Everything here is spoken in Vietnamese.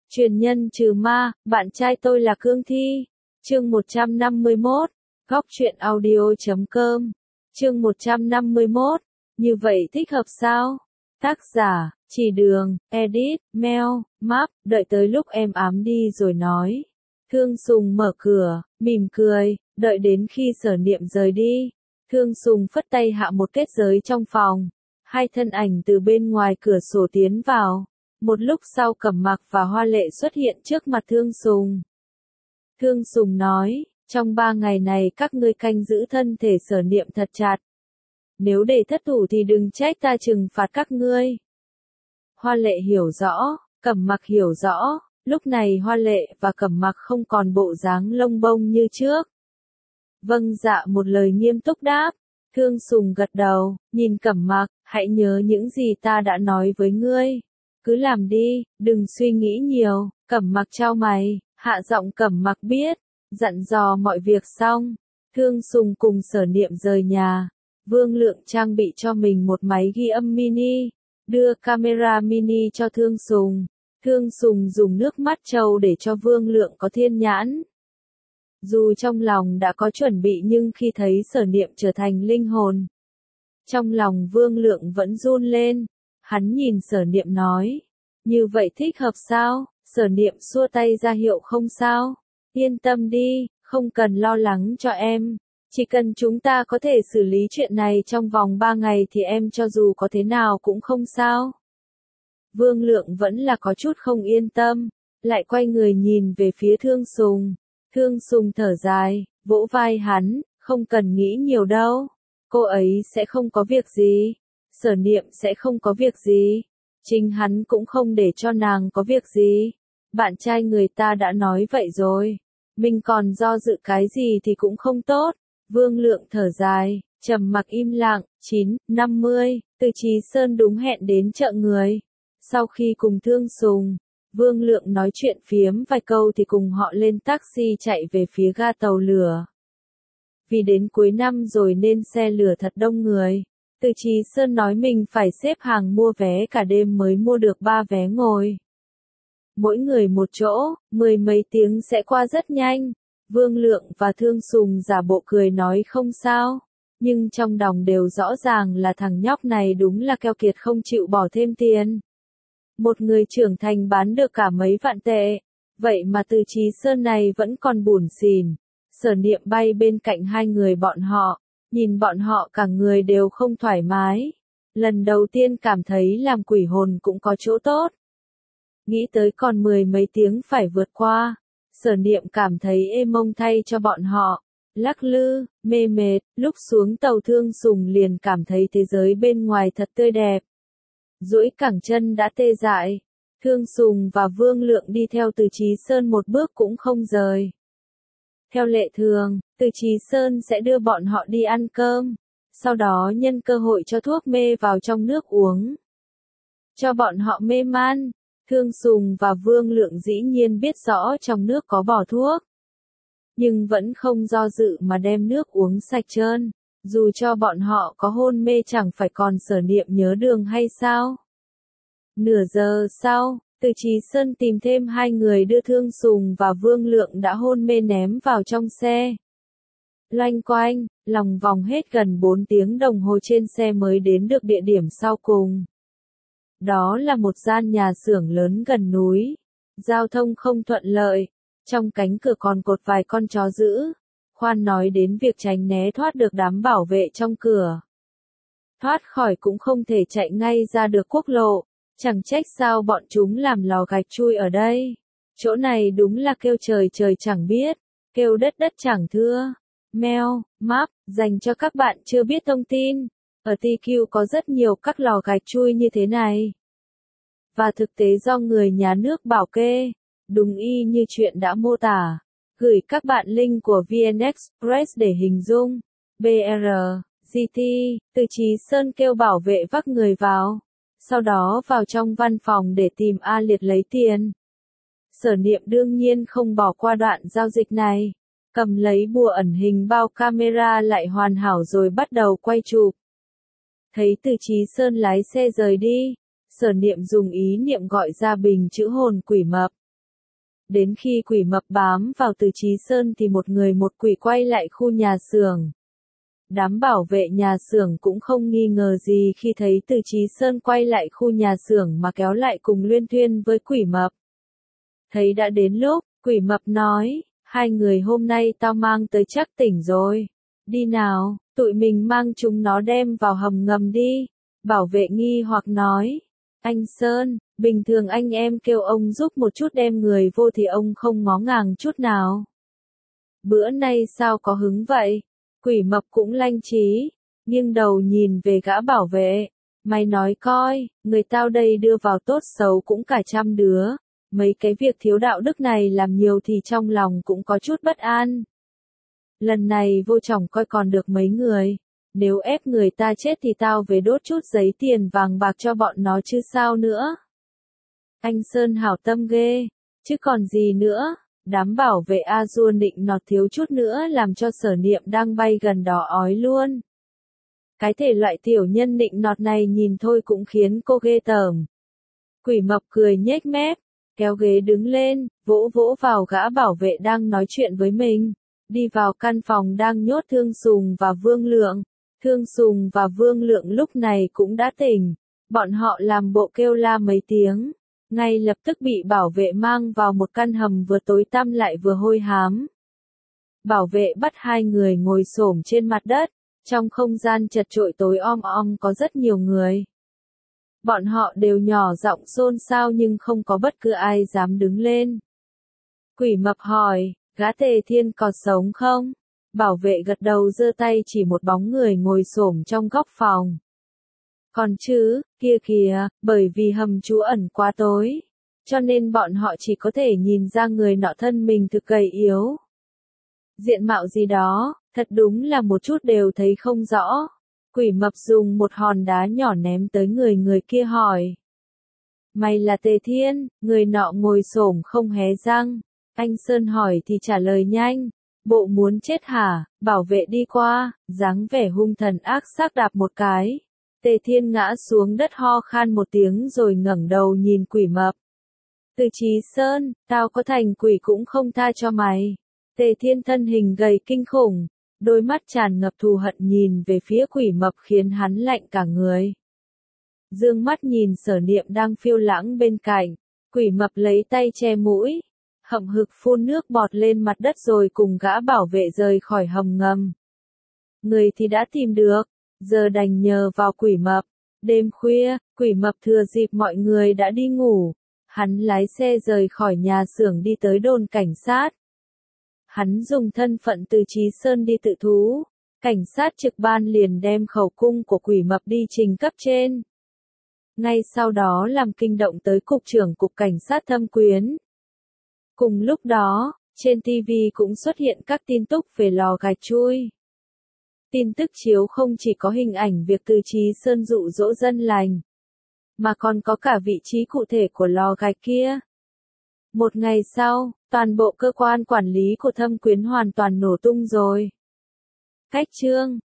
Truyền nhân trừ ma, bạn trai tôi là Cương Thi. Chương 151, góc truyện audio.com. Chương 151, như vậy thích hợp sao? Tác giả, Chỉ Đường, edit, mail, map, đợi tới lúc em ám đi rồi nói. Thương Sùng mở cửa, mỉm cười, đợi đến khi Sở Niệm rời đi. Thương Sùng phất tay hạ một kết giới trong phòng. Hai thân ảnh từ bên ngoài cửa sổ tiến vào. Một lúc sau Cẩm Mặc và Hoa Lệ xuất hiện trước mặt Thương Sùng. Thương Sùng nói, trong 3 ngày này các ngươi canh giữ thân thể Sở Niệm thật chặt. Nếu để thất thủ thì đừng trách ta trừng phạt các ngươi. Hoa Lệ hiểu rõ, Cẩm Mặc hiểu rõ, lúc này Hoa Lệ và Cẩm Mặc không còn bộ dáng lông bông như trước. Vâng dạ một lời nghiêm túc đáp. Thương Sùng gật đầu, nhìn Cẩm Mặc, hãy nhớ những gì ta đã nói với ngươi. Cứ làm đi, đừng suy nghĩ nhiều. Cẩm Mặc chau mày, hạ giọng Cẩm Mặc biết, dặn dò mọi việc xong. Thương Sùng cùng Sở Niệm rời nhà. Vương Lượng trang bị cho mình một máy ghi âm mini, đưa camera mini cho Thương Sùng. Thương Sùng dùng nước mắt trâu để cho Vương Lượng có thiên nhãn. Dù trong lòng đã có chuẩn bị nhưng khi thấy Sở Niệm trở thành linh hồn, trong lòng Vương Lượng vẫn run lên. Hắn nhìn Sở Niệm nói, như vậy thích hợp sao? Sở Niệm xua tay ra hiệu không sao. Yên tâm đi, không cần lo lắng cho em. Chỉ cần chúng ta có thể xử lý chuyện này trong vòng 3 ngày thì em cho dù có thế nào cũng không sao. Vương Lượng vẫn là có chút không yên tâm, lại quay người nhìn về phía Thương Sùng. Thương Sùng thở dài, vỗ vai hắn, không cần nghĩ nhiều đâu. Cô ấy sẽ không có việc gì. Sở Niệm sẽ không có việc gì. Chính hắn cũng không để cho nàng có việc gì. Bạn trai người ta đã nói vậy rồi. Mình còn do dự cái gì thì cũng không tốt. Vương Lượng thở dài, trầm mặc im lặng. 9:50, Từ Chí Sơn đúng hẹn đến chợ người. Sau khi cùng Thương Sùng, Vương Lượng nói chuyện phiếm vài câu thì cùng họ lên taxi chạy về phía ga tàu lửa. Vì đến cuối năm rồi nên xe lửa thật đông người. Từ Chí Sơn nói mình phải xếp hàng mua vé cả đêm mới mua được 3 vé ngồi. Mỗi người một chỗ, 10 mấy tiếng sẽ qua rất nhanh. Vương Lượng và Thương Sùng giả bộ cười nói không sao. Nhưng trong lòng đều rõ ràng là thằng nhóc này đúng là keo kiệt không chịu bỏ thêm tiền. Một người trưởng thành bán được cả mấy vạn tệ. Vậy mà Từ Chí Sơn này vẫn còn bủn xỉn. Sở Niệm bay bên cạnh hai người bọn họ. Nhìn bọn họ cả người đều không thoải mái. Lần đầu tiên cảm thấy làm quỷ hồn cũng có chỗ tốt. Nghĩ tới còn 10 mấy tiếng phải vượt qua. Sở Niệm cảm thấy êm mông thay cho bọn họ. Lắc lư, mê mệt, lúc xuống tàu Thương Sùng liền cảm thấy thế giới bên ngoài thật tươi đẹp. Duỗi cẳng chân đã tê dại. Thương Sùng và Vương Lượng đi theo Từ Chí Sơn một bước cũng không rời. Theo lệ thường, Từ Chí Sơn sẽ đưa bọn họ đi ăn cơm. Sau đó nhân cơ hội cho thuốc mê vào trong nước uống. Cho bọn họ mê man. Thương Sùng và Vương Lượng dĩ nhiên biết rõ trong nước có bỏ thuốc. Nhưng vẫn không do dự mà đem nước uống sạch trơn. Dù cho bọn họ có hôn mê chẳng phải còn Sở Niệm nhớ đường hay sao? Nửa giờ sau, Từ Chí Sơn tìm thêm 2 người đưa Thương Sùng và Vương Lượng đã hôn mê ném vào trong xe. Loanh quanh, lòng vòng hết gần 4 tiếng đồng hồ trên xe mới đến được địa điểm sau cùng. Đó là một gian nhà xưởng lớn gần núi. Giao thông không thuận lợi. Trong cánh cửa còn cột vài con chó dữ. Khoan nói đến việc tránh né thoát được đám bảo vệ trong cửa. Thoát khỏi cũng không thể chạy ngay ra được quốc lộ. Chẳng trách sao bọn chúng làm lò gạch chui ở đây. Chỗ này đúng là kêu trời trời chẳng biết. Kêu đất đất chẳng thưa. Mail, map, dành cho các bạn chưa biết thông tin. Ở TQ có rất nhiều các lò gạch chui như thế này. Và thực tế do người nhà nước bảo kê. Đúng y như chuyện đã mô tả. Gửi các bạn link của VN Express để hình dung. BR, GT, Từ Chí Sơn kêu bảo vệ vác người vào. Sau đó vào trong văn phòng để tìm A Liệt lấy tiền. Sở Niệm đương nhiên không bỏ qua đoạn giao dịch này. Cầm lấy bùa ẩn hình bao camera lại hoàn hảo rồi bắt đầu quay chụp. Thấy Từ Chí Sơn lái xe rời đi. Sở Niệm dùng ý niệm gọi ra bình chữ hồn quỷ mập. Đến khi quỷ mập bám vào Từ Chí Sơn thì một người một quỷ quay lại khu nhà xưởng. Đám bảo vệ nhà xưởng cũng không nghi ngờ gì khi thấy Từ Chí Sơn quay lại khu nhà xưởng mà kéo lại cùng luyên thuyên với quỷ mập. Thấy đã đến lúc, quỷ mập nói, hai người hôm nay tao mang tới chắc tỉnh rồi. Đi nào, tụi mình mang chúng nó đem vào hầm ngầm đi. Bảo vệ nghi hoặc nói, anh Sơn, bình thường anh em kêu ông giúp một chút đem người vô thì ông không ngó ngàng chút nào. Bữa nay sao có hứng vậy? Quỷ mập cũng lanh trí, nghiêng đầu nhìn về gã bảo vệ. Mày nói coi, người tao đây đưa vào tốt xấu cũng cả 100 đứa. Mấy cái việc thiếu đạo đức này làm nhiều thì trong lòng cũng có chút bất an. Lần này vô chồng coi còn được mấy người. Nếu ép người ta chết thì tao về đốt chút giấy tiền vàng bạc cho bọn nó chứ sao nữa. Anh Sơn hảo tâm ghê, chứ còn gì nữa. Đám bảo vệ A-dua nịnh nọt thiếu chút nữa làm cho Sở Niệm đang bay gần đó ói luôn. Cái thể loại tiểu nhân nịnh nọt này nhìn thôi cũng khiến cô ghê tởm. Quỷ mập cười nhếch mép, kéo ghế đứng lên, vỗ vỗ vào gã bảo vệ đang nói chuyện với mình. Đi vào căn phòng đang nhốt Thương Sùng và Vương Lượng. Thương Sùng và Vương Lượng lúc này cũng đã tỉnh. Bọn họ làm bộ kêu la mấy tiếng. Ngay lập tức bị bảo vệ mang vào một căn hầm vừa tối tăm lại vừa hôi hám. Bảo vệ bắt hai người ngồi xổm trên mặt đất. Trong không gian chật chội tối om om có rất nhiều người. Bọn họ đều nhỏ giọng xôn xao nhưng không có bất cứ ai dám đứng lên. Quỷ mập hỏi, gã Tề Thiên có sống không? Bảo vệ gật đầu giơ tay chỉ một bóng người ngồi xổm trong góc phòng. Còn chứ, kia kìa, bởi vì hầm trú ẩn quá tối. Cho nên bọn họ chỉ có thể nhìn ra người nọ thân mình thực gầy yếu. Diện mạo gì đó, thật đúng là một chút đều thấy không rõ. Quỷ mập dùng một hòn đá nhỏ ném tới người kia hỏi. Mày là Tề Thiên, người nọ ngồi xổm không hé răng. Anh Sơn hỏi thì trả lời nhanh. Bộ muốn chết hả? Bảo vệ đi qua, dáng vẻ hung thần ác xác đạp một cái. Tề Thiên ngã xuống đất ho khan một tiếng rồi ngẩng đầu nhìn quỷ mập. Từ Chí Sơn, tao có thành quỷ cũng không tha cho mày. Tề Thiên thân hình gầy kinh khủng, đôi mắt tràn ngập thù hận nhìn về phía quỷ mập khiến hắn lạnh cả người. Dương mắt nhìn Sở Niệm đang phiêu lãng bên cạnh, quỷ mập lấy tay che mũi, hậm hực phun nước bọt lên mặt đất rồi cùng gã bảo vệ rời khỏi hầm ngầm. Người thì đã tìm được, giờ đành nhờ vào quỷ mập. Đêm khuya, quỷ mập thừa dịp mọi người đã đi ngủ, hắn lái xe rời khỏi nhà xưởng đi tới đồn cảnh sát. Hắn dùng thân phận Từ Chí Sơn đi tự thú, cảnh sát trực ban liền đem khẩu cung của quỷ mập đi trình cấp trên. Ngay sau đó làm kinh động tới cục trưởng cục cảnh sát Thâm Quyến. Cùng lúc đó, trên TV cũng xuất hiện các tin tức về lò gạch chui. Tin tức chiếu không chỉ có hình ảnh việc Từ Chí Sơn dụ dỗ dân lành, mà còn có cả vị trí cụ thể của lò gạch kia. Một ngày sau, toàn bộ cơ quan quản lý của Thâm Quyến hoàn toàn nổ tung rồi. Cách chương